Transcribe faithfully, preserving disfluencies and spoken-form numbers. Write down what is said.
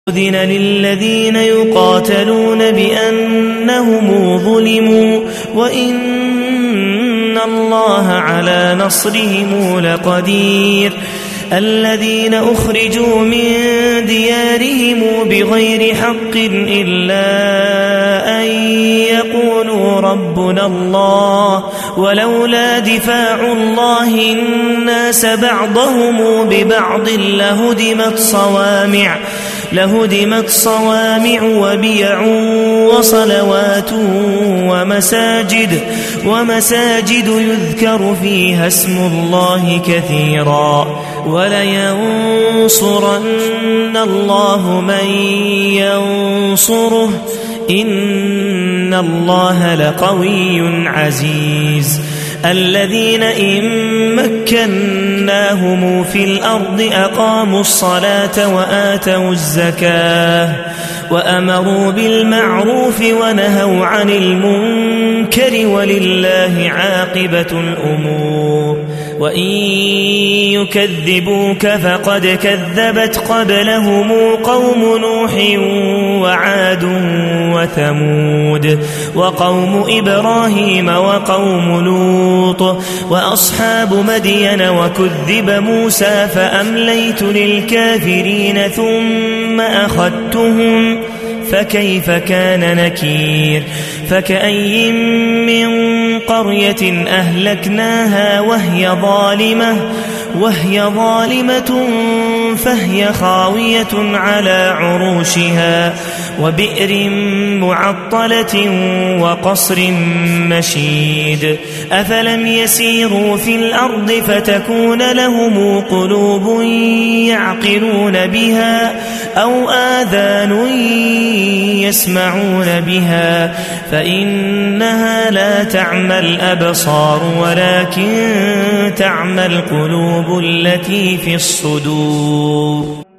أذن للذين يقاتلون بأنهم ظلموا وإن الله على نصرهم لقدير. الذين أخرجوا من ديارهم بغير حق إلا أن يقولوا ربنا الله ولولا دفاع الله الناس بعضهم ببعض لهدمت صوامع لهدمت صوامع وبيع وصلوات ومساجد ومساجد يذكر فيها اسم الله كثيرا ولينصرن الله من ينصره إن الله لقوي عزيز. الذين إن مكناهم في الأرض أقاموا الصلاة وآتوا الزكاة وأمروا بالمعروف ونهوا عن المنكر ولله عاقبة الأمور. وإن يكذبوك فقد كذبت قبلهم قوم نوح وعاد وثمود وقوم إبراهيم وقوم لوط وأصحاب مدين وكذب موسى فأمليت للكافرين ثم أخذتهم فكيف كان نكير. فكأي من قرية أهلكناها وهي ظالمة وهي ظالمة فهي خاوية على عروشها وبئر معطلة وقصر مشيد. أفلم يسيروا في الأرض فتكون لهم قلوب يعقلون بها أو آذان يسمعون بها فإنها لا تعمى الأبصار ولكن تعمى القلوب التي في الصدور.